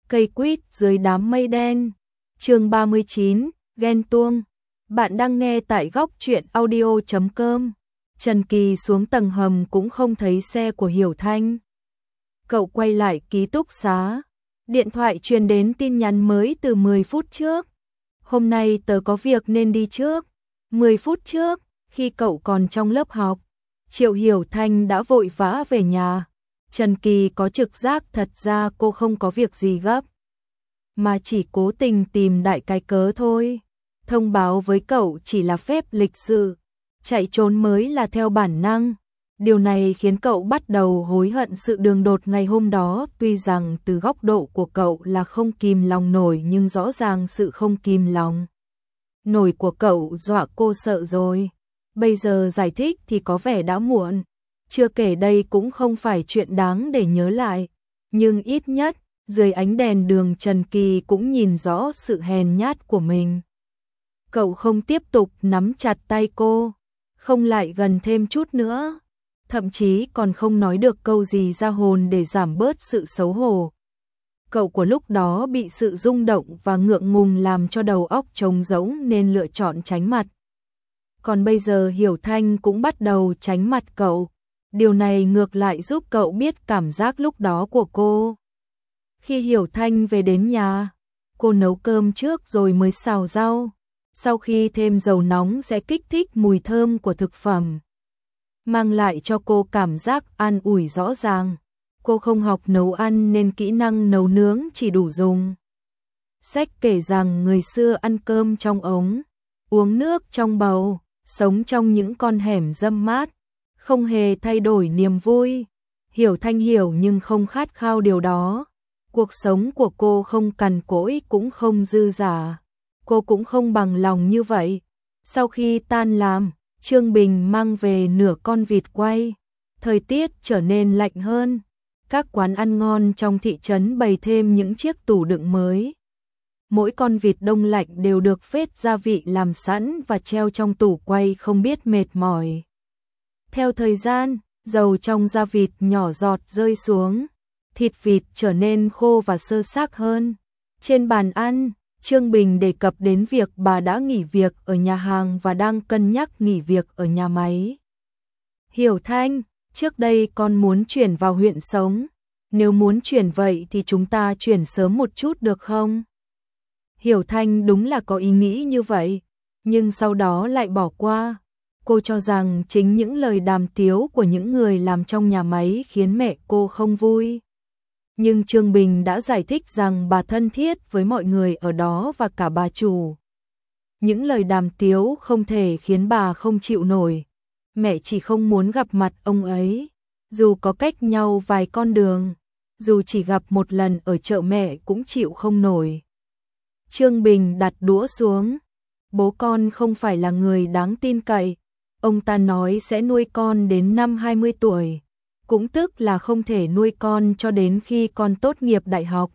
Cây quýt dưới đám mây đen. Chương 39, ghen tuông. Bạn đang nghe tại góc truyện audio.com. Trần Kỳ xuống tầng hầm cũng không thấy xe của Hiểu Thanh. Cậu quay lại ký túc xá. Điện thoại truyền đến tin nhắn mới từ 10 phút trước. Hôm nay tớ có việc nên đi trước. 10 phút trước, khi cậu còn trong lớp học, Triệu Hiểu Thanh đã vội vã về nhà. Trần Kỳ có trực giác thật ra cô không có việc gì gấp, mà chỉ cố tình tìm đại cái cớ thôi. Thông báo với cậu chỉ là phép lịch sự, chạy trốn mới là theo bản năng. Điều này khiến cậu bắt đầu hối hận sự đường đột ngày hôm đó, tuy rằng từ góc độ của cậu là không kìm lòng nổi, nhưng rõ ràng sự không kìm lòng nổi của cậu dọa cô sợ rồi. Bây giờ giải thích thì có vẻ đã muộn. Chưa kể đây cũng không phải chuyện đáng để nhớ lại, nhưng ít nhất dưới ánh đèn đường Trần Kỳ cũng nhìn rõ sự hèn nhát của mình. Cậu không tiếp tục nắm chặt tay cô, không lại gần thêm chút nữa, thậm chí còn không nói được câu gì ra hồn để giảm bớt sự xấu hổ. Cậu của lúc đó bị sự rung động và ngượng ngùng làm cho đầu óc trống rỗng nên lựa chọn tránh mặt. Còn bây giờ Hiểu Thanh cũng bắt đầu tránh mặt cậu. Điều này ngược lại giúp cậu biết cảm giác lúc đó của cô. Khi Hiểu Thanh về đến nhà, cô nấu cơm trước rồi mới xào rau. Sau khi thêm dầu nóng sẽ kích thích mùi thơm của thực phẩm, mang lại cho cô cảm giác an ủi rõ ràng. Cô không học nấu ăn nên kỹ năng nấu nướng chỉ đủ dùng. Sách kể rằng người xưa ăn cơm trong ống, uống nước trong bầu, sống trong những con hẻm râm mát, không hề thay đổi niềm vui. Hiểu Thanh hiểu nhưng không khát khao điều đó. Cuộc sống của cô không cằn cỗi cũng không dư dả. Cô cũng không bằng lòng như vậy. Sau khi tan làm, Trương Bình mang về nửa con vịt quay. Thời tiết trở nên lạnh hơn. Các quán ăn ngon trong thị trấn bày thêm những chiếc tủ đựng mới. Mỗi con vịt đông lạnh đều được phết gia vị làm sẵn và treo trong tủ quay không biết mệt mỏi. Theo thời gian, dầu trong da vịt nhỏ giọt rơi xuống, thịt vịt trở nên khô và sơ xác hơn. Trên bàn ăn, Trương Bình đề cập đến việc bà đã nghỉ việc ở nhà hàng và đang cân nhắc nghỉ việc ở nhà máy. Hiểu Thanh, trước đây con muốn chuyển vào huyện sống. Nếu muốn chuyển vậy thì chúng ta chuyển sớm một chút được không? Hiểu Thanh đúng là có ý nghĩ như vậy, nhưng sau đó lại bỏ qua. Cô cho rằng chính những lời đàm tiếu của những người làm trong nhà máy khiến mẹ cô không vui. Nhưng Trương Bình đã giải thích rằng bà thân thiết với mọi người ở đó và cả bà chủ. Những lời đàm tiếu không thể khiến bà không chịu nổi. Mẹ chỉ không muốn gặp mặt ông ấy. Dù có cách nhau vài con đường, dù chỉ gặp một lần ở chợ mẹ cũng chịu không nổi. Trương Bình đặt đũa xuống. Bố con không phải là người đáng tin cậy. Ông ta nói sẽ nuôi con đến năm 20 tuổi. Cũng tức là không thể nuôi con cho đến khi con tốt nghiệp đại học.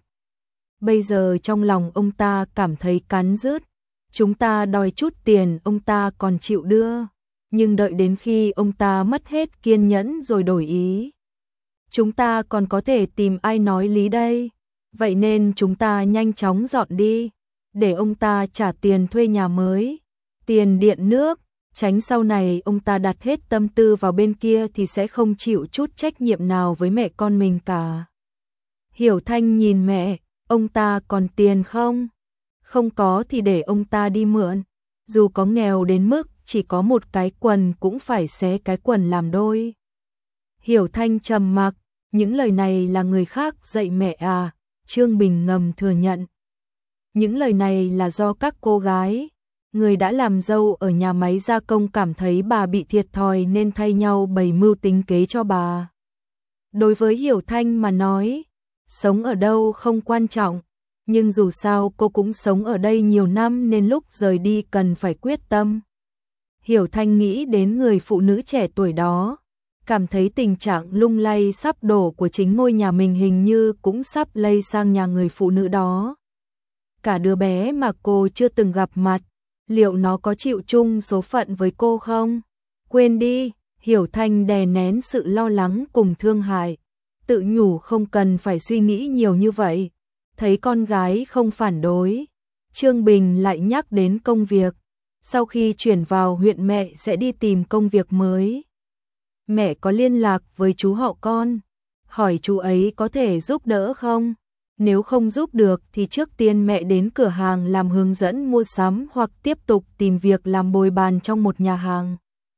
Bây giờ trong lòng ông ta cảm thấy cắn rứt. Chúng ta đòi chút tiền ông ta còn chịu đưa. Nhưng đợi đến khi ông ta mất hết kiên nhẫn rồi đổi ý. Chúng ta còn có thể tìm ai nói lý đây. Vậy nên chúng ta nhanh chóng dọn đi. Để ông ta trả tiền thuê nhà mới, tiền điện nước. Tránh sau này ông ta đặt hết tâm tư vào bên kia thì sẽ không chịu chút trách nhiệm nào với mẹ con mình cả. Hiểu Thanh nhìn mẹ, ông ta còn tiền không? Không có thì để ông ta đi mượn. Dù có nghèo đến mức chỉ có một cái quần cũng phải xé cái quần làm đôi. Hiểu Thanh trầm mặc, những lời này là người khác dạy mẹ à? Trương Bình ngầm thừa nhận. Những lời này là do các cô gái, người đã làm dâu ở nhà máy gia công cảm thấy bà bị thiệt thòi nên thay nhau bày mưu tính kế cho bà. Đối với Hiểu Thanh mà nói, sống ở đâu không quan trọng, nhưng dù sao cô cũng sống ở đây nhiều năm nên lúc rời đi cần phải quyết tâm. Hiểu Thanh nghĩ đến người phụ nữ trẻ tuổi đó, cảm thấy tình trạng lung lay sắp đổ của chính ngôi nhà mình hình như cũng sắp lây sang nhà người phụ nữ đó. Cả đứa bé mà cô chưa từng gặp mặt, liệu nó có chịu chung số phận với cô không? Quên đi, Hiểu Thanh đè nén sự lo lắng cùng thương hại, tự nhủ không cần phải suy nghĩ nhiều như vậy. Thấy con gái không phản đối, Trương Bình lại nhắc đến công việc. Sau khi chuyển vào huyện mẹ sẽ đi tìm công việc mới. Mẹ có liên lạc với chú họ con, hỏi chú ấy có thể giúp đỡ không? Nếu không giúp được thì trước tiên mẹ đến cửa hàng làm hướng dẫn mua sắm hoặc tiếp tục tìm việc làm bồi bàn trong một nhà hàng.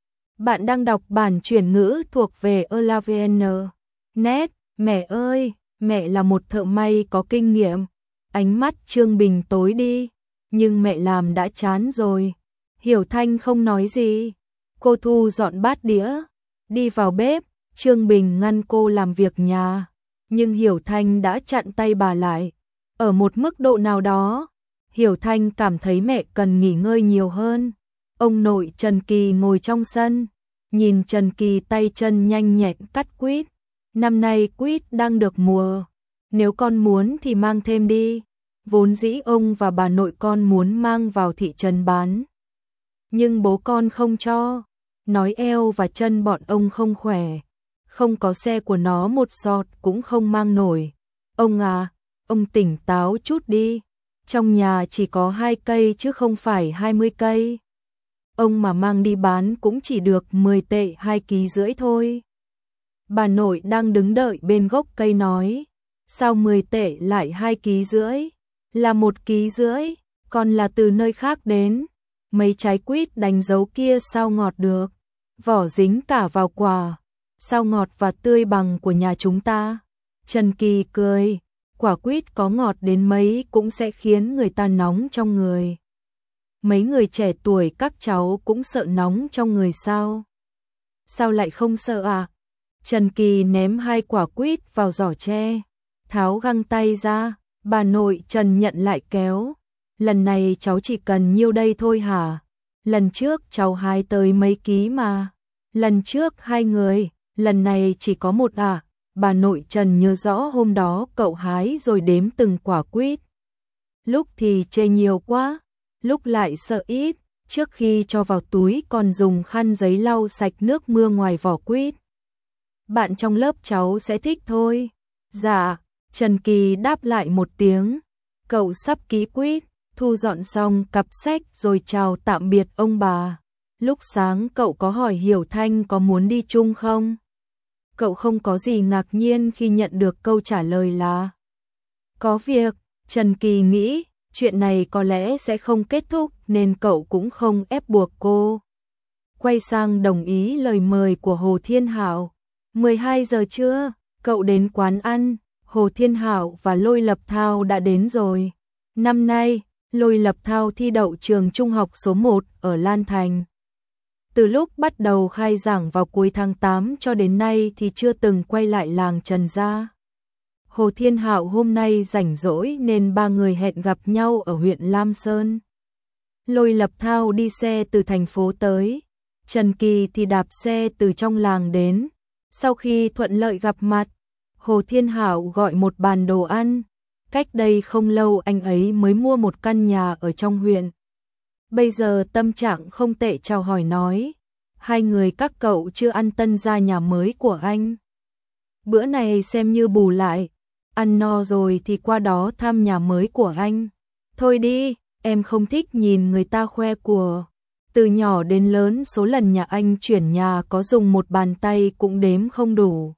Bạn đang đọc bản chuyển ngữ thuộc về Elavn. Net, mẹ ơi, mẹ là một thợ may có kinh nghiệm. Ánh mắt Trương Bình tối đi, nhưng mẹ làm đã chán rồi. Hiểu Thanh không nói gì. Cô thu dọn bát đĩa, đi vào bếp, Trương Bình ngăn cô làm việc nhà. Nhưng Hiểu Thanh đã chặn tay bà lại. Ở một mức độ nào đó, Hiểu Thanh cảm thấy mẹ cần nghỉ ngơi nhiều hơn. Ông nội Trần Kỳ ngồi trong sân, nhìn Trần Kỳ tay chân nhanh nhẹn cắt quýt. Năm nay quýt đang được mùa, nếu con muốn thì mang thêm đi. Vốn dĩ ông và bà nội con muốn mang vào thị trấn bán, nhưng bố con không cho, nói eo và chân bọn ông không khỏe, không có xe của nó một giọt cũng không mang nổi. Ông à, ông tỉnh táo chút đi, trong nhà chỉ có 2 cây chứ không phải 20 cây. Ông mà mang đi bán cũng chỉ được 10 tệ 2,5 kg thôi. Bà nội đang đứng đợi bên gốc cây nói, sao 10 tệ lại 2,5 kg? Là 1,5 kg, còn là từ nơi khác đến. Mấy trái quýt đánh dấu kia sao ngọt được, vỏ dính cả vào quả, sao ngọt và tươi bằng của nhà chúng ta. Trần Kỳ cười, quả quýt có ngọt đến mấy cũng sẽ khiến người ta nóng trong người. Mấy người trẻ tuổi các cháu cũng sợ nóng trong người sao? Sao lại không sợ à? Trần Kỳ ném 2 quả quýt vào giỏ tre, tháo găng tay ra, bà nội Trần nhận lại kéo. Lần này cháu chỉ cần nhiêu đây thôi hả? Lần trước cháu hái tới mấy ký mà. Lần trước 2 người, lần này chỉ có 1 à? Bà nội Trần nhớ rõ hôm đó cậu hái rồi đếm từng quả quýt. Lúc thì chê nhiều quá, lúc lại sợ ít, trước khi cho vào túi còn dùng khăn giấy lau sạch nước mưa ngoài vỏ quýt. Bạn trong lớp cháu sẽ thích thôi. Dạ, Trần Kỳ đáp lại một tiếng. Cậu sắp ký quýt, thu dọn xong cặp sách rồi chào tạm biệt ông bà. Lúc sáng cậu có hỏi Hiểu Thanh có muốn đi chung không? Cậu không có gì ngạc nhiên khi nhận được câu trả lời là có việc. Trần Kỳ nghĩ chuyện này có lẽ sẽ không kết thúc nên cậu cũng không ép buộc cô. Quay sang đồng ý lời mời của Hồ Thiên Hạo. 12 giờ trưa, cậu đến quán ăn, Hồ Thiên Hạo và Lôi Lập Thao đã đến rồi. Năm nay, Lôi Lập Thao thi đậu trường trung học số 1 ở Lan Thành. Từ lúc bắt đầu khai giảng vào cuối tháng 8 cho đến nay thì chưa từng quay lại làng Trần gia. Hồ Thiên Hạo hôm nay rảnh rỗi nên 3 người hẹn gặp nhau ở huyện Lam Sơn. Lôi Lập Thao đi xe từ thành phố tới, Trần Kỳ thì đạp xe từ trong làng đến. Sau khi thuận lợi gặp mặt, Hồ Thiên Hạo gọi một bàn đồ ăn. Cách đây không lâu anh ấy mới mua một căn nhà ở trong huyện. Bây giờ tâm trạng không tệ, chào hỏi nói, 2 người các cậu chưa ăn tân gia nhà mới của anh. Bữa này xem như bù lại, ăn no rồi thì qua đó thăm nhà mới của anh. Thôi đi, em không thích nhìn người ta khoe của. Từ nhỏ đến lớn số lần nhà anh chuyển nhà có dùng một bàn tay cũng đếm không đủ.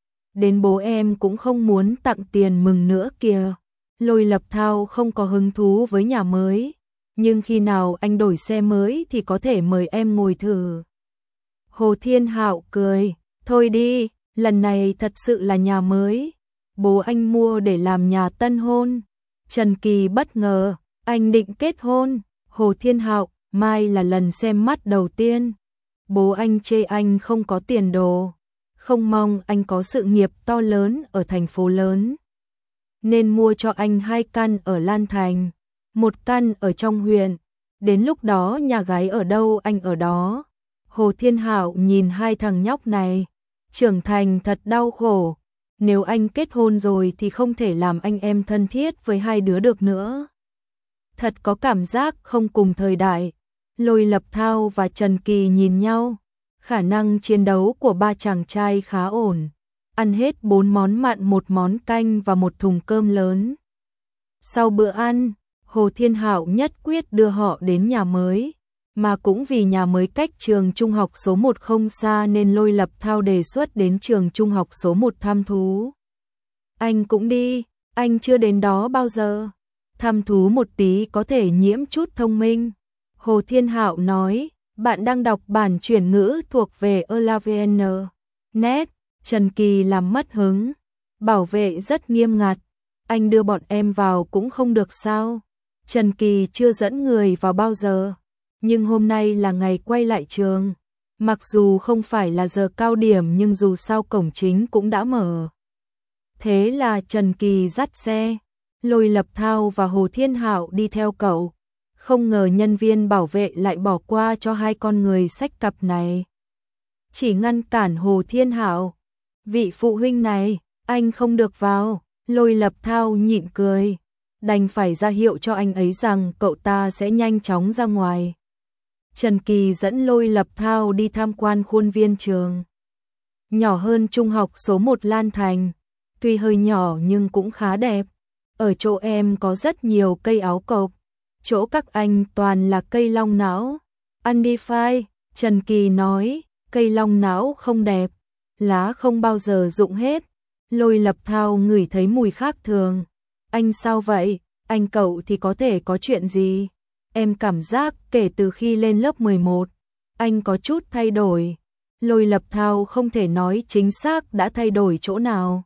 Đến bố em cũng không muốn tặng tiền mừng nữa kìa. Lôi Lập Thao không có hứng thú với nhà mới, nhưng khi nào anh đổi xe mới thì có thể mời em ngồi thử. Hồ Thiên Hạo cười, thôi đi, lần này thật sự là nhà mới. Bố anh mua để làm nhà tân hôn. Trần Kỳ bất ngờ, anh định kết hôn. Hồ Thiên Hạo, mai là lần xem mắt đầu tiên. Bố anh chê anh không có tiền đồ, không mong anh có sự nghiệp to lớn ở thành phố lớn, nên mua cho anh 2 căn ở Lan Thành, 1 căn ở trong huyện. Đến lúc đó nhà gái ở đâu anh ở đó. Hồ Thiên Hạo nhìn 2 thằng nhóc này, trưởng thành thật đau khổ. Nếu anh kết hôn rồi thì không thể làm anh em thân thiết với 2 đứa được nữa. Thật có cảm giác không cùng thời đại. Lôi Lập Thao và Trần Kỳ nhìn nhau. Khả năng chiến đấu của 3 chàng trai khá ổn. Ăn hết 4 món mặn, 1 món canh và 1 thùng cơm lớn. Sau bữa ăn, Hồ Thiên Hạo nhất quyết đưa họ đến nhà mới, mà cũng vì nhà mới cách trường trung học số 1 không xa nên Lôi Lập Thao đề xuất đến trường trung học số 1 thăm thú. Anh cũng đi, anh chưa đến đó bao giờ. Thăm thú một tí có thể nhiễm chút thông minh. Hồ Thiên Hạo nói, bạn đang đọc bản chuyển ngữ thuộc về ELAVN. Net, Trần Kỳ làm mất hứng. Bảo vệ rất nghiêm ngặt. Anh đưa bọn em vào cũng không được sao? Trần Kỳ chưa dẫn người vào bao giờ. Nhưng hôm nay là ngày quay lại trường. Mặc dù không phải là giờ cao điểm nhưng dù sao cổng chính cũng đã mở. Thế là Trần Kỳ dắt xe. Lôi Lập Thao và Hồ Thiên Hạo đi theo cậu. Không ngờ nhân viên bảo vệ lại bỏ qua cho hai con người xách cặp này. Chỉ ngăn cản Hồ Thiên Hạo. Vị phụ huynh này, anh không được vào. Lôi Lập Thao nhịn cười. Đành phải ra hiệu cho anh ấy rằng cậu ta sẽ nhanh chóng ra ngoài. Trần Kỳ dẫn Lôi Lập Thao đi tham quan khuôn viên trường. Nhỏ hơn trung học số 1 Lan Thành. Tuy hơi nhỏ nhưng cũng khá đẹp. Ở chỗ em có rất nhiều cây áo cộc. Chỗ các anh toàn là cây long não. Undefined, Trần Kỳ nói, cây long não không đẹp. Lá không bao giờ rụng hết. Lôi Lập Thao ngửi thấy mùi khác thường. Anh sao vậy? Anh cậu thì có thể có chuyện gì? Em cảm giác kể từ khi lên lớp 11, anh có chút thay đổi. Lôi Lập Thao không thể nói chính xác đã thay đổi chỗ nào.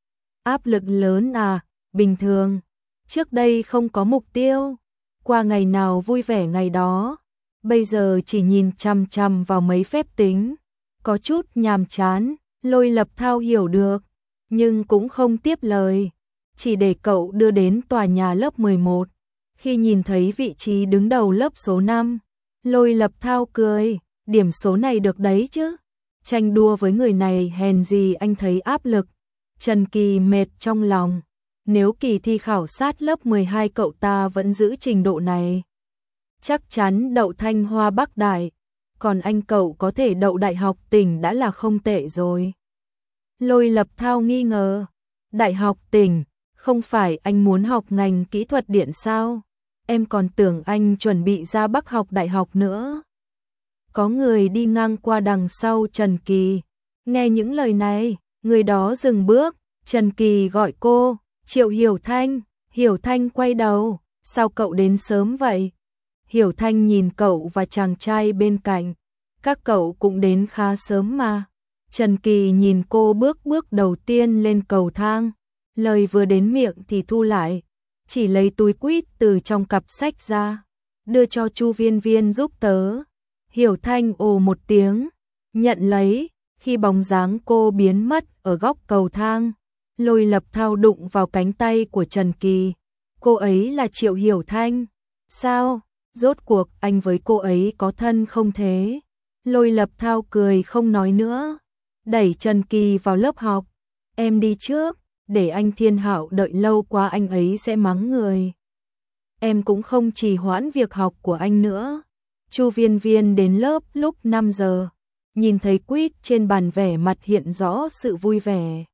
Áp lực lớn à? Bình thường. Trước đây không có mục tiêu. Qua ngày nào vui vẻ ngày đó. Bây giờ chỉ nhìn chằm chằm vào mấy phép tính. Có chút nhàm chán. Lôi Lập Thao hiểu được. Nhưng cũng không tiếp lời. Chỉ để cậu đưa đến tòa nhà lớp 11. Khi nhìn thấy vị trí đứng đầu lớp số 5, Lôi Lập Thao cười, điểm số này được đấy chứ. Tranh đua với người này hèn gì anh thấy áp lực. Trần Kỳ mệt trong lòng. Nếu kỳ thi khảo sát lớp 12 cậu ta vẫn giữ trình độ này, chắc chắn đậu Thanh Hoa Bắc Đại. Còn anh cậu có thể đậu Đại học tỉnh đã là không tệ rồi. Lôi Lập Thao nghi ngờ. Đại học tỉnh, không phải anh muốn học ngành kỹ thuật điện sao? Em còn tưởng anh chuẩn bị ra Bắc học đại học nữa. Có người đi ngang qua đằng sau Trần Kỳ. Nghe những lời này, người đó dừng bước. Trần Kỳ gọi cô, Triệu Hiểu Thanh. Hiểu Thanh quay đầu, sao cậu đến sớm vậy? Hiểu Thanh nhìn cậu và chàng trai bên cạnh. Các cậu cũng đến khá sớm mà. Trần Kỳ nhìn cô bước đầu tiên lên cầu thang. Lời vừa đến miệng thì thu lại. Chỉ lấy túi quýt từ trong cặp sách ra. Đưa cho Chu Viên Viên giúp tớ. Hiểu Thanh ồ một tiếng. Nhận lấy. Khi bóng dáng cô biến mất ở góc cầu thang, Lôi Lập Thao đụng vào cánh tay của Trần Kỳ. Cô ấy là Triệu Hiểu Thanh. Sao? Rốt cuộc anh với cô ấy có thân không thế? Lôi Lập Thao cười không nói nữa. Đẩy Trần Kỳ vào lớp học. Em đi trước. Để anh Thiên Hạo đợi lâu quá anh ấy sẽ mắng người. Em cũng không trì hoãn việc học của anh nữa. Chu Viên Viên đến lớp lúc 5 giờ. Nhìn thấy quýt trên bàn vẻ mặt hiện rõ sự vui vẻ.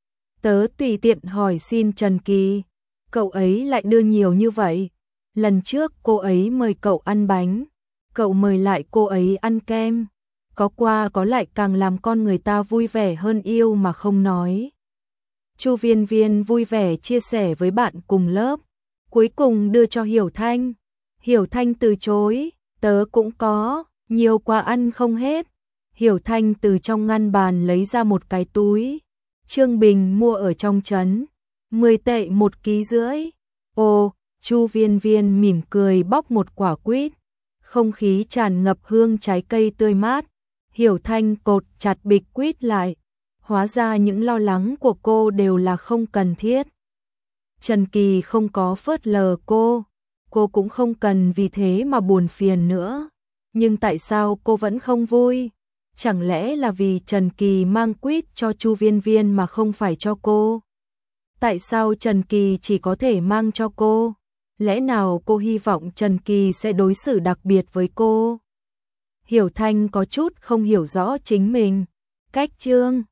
Tớ tùy tiện hỏi xin Trần Kỳ. Cậu ấy lại đưa nhiều như vậy. Lần trước cô ấy mời cậu ăn bánh. Cậu mời lại cô ấy ăn kem. Có qua có lại càng làm con người ta vui vẻ hơn yêu mà không nói. Chu Viên Viên vui vẻ chia sẻ với bạn cùng lớp. Cuối cùng đưa cho Hiểu Thanh. Hiểu Thanh từ chối. Tớ cũng có, nhiều quà ăn không hết. Hiểu Thanh từ trong ngăn bàn lấy ra một cái túi. Trương Bình mua ở trong trấn. 10 tệ 1,5 kg. Ồ, Chu Viên Viên mỉm cười bóc một quả quýt. Không khí tràn ngập hương trái cây tươi mát. Hiểu Thanh cột chặt bịch quýt lại. Hóa ra những lo lắng của cô đều là không cần thiết. Trần Kỳ không có phớt lờ cô cũng không cần vì thế mà buồn phiền nữa. Nhưng tại sao cô vẫn không vui? Chẳng lẽ là vì Trần Kỳ mang quýt cho Chu Viên Viên mà không phải cho cô? Tại sao Trần Kỳ chỉ có thể mang cho cô? Lẽ nào cô hy vọng Trần Kỳ sẽ đối xử đặc biệt với cô? Hiểu Thanh có chút không hiểu rõ chính mình. Cách chương